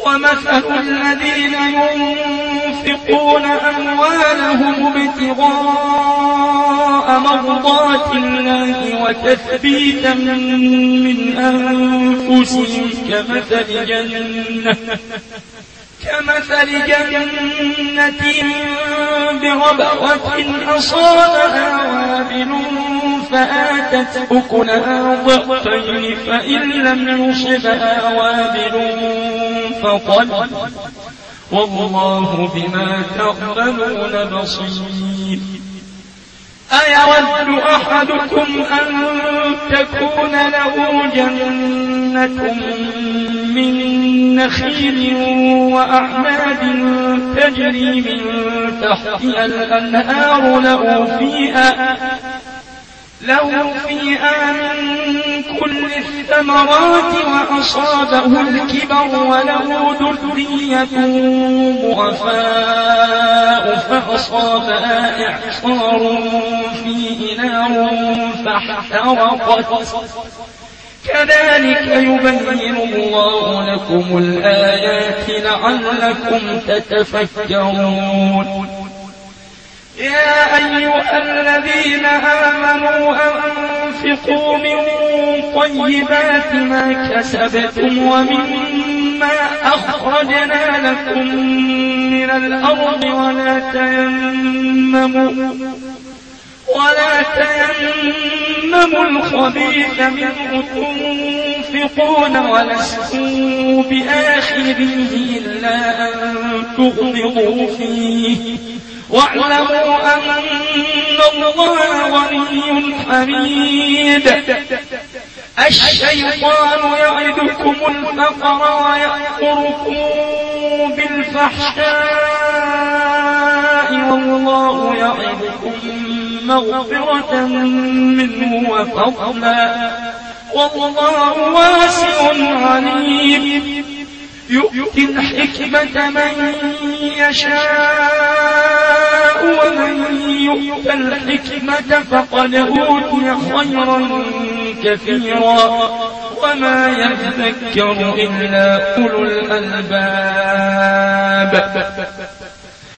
ومثل الذين ينفقون أموالهم ابتغاء مرضات الله وتثبيتا من أنفسهم كمثل جنة بربوة أصابها وابل فآتت أكلها ضعفين فإن لم يصبها وابل فطل والله بما تعملون بصير. أيود أحدكم أن تكون له جنة من نخيل وأعناب تجري من تحتها الأنهار له فيها من كل الثمرات وأصابه الكبر وله ذرية ضعفاء فأصابها إعصار فيه نار فاحترقت كذلك يبين الله لكم الآيات لعلكم تتفكرون. يا أيها الذين آمنوا أنفقوا من طيبات ما كسبتم ومما أخرجنا لكم من الأرض ولا تيمموا الخبيث منه تنفقون ولستم بآخره إلا أن تغمضوا فيه واعلموا أن الله غني حميد. الشيطان يعدكم الفقر ويأمركم بالفحشاء والله يعدكم مغفرة منه وفضلا والله واسع عليم. يؤتي الحكمة من يشاء ومن يؤت الحكمة فقد أوتي خيرا كثيرا وما يذكر إلا أولو الألباب.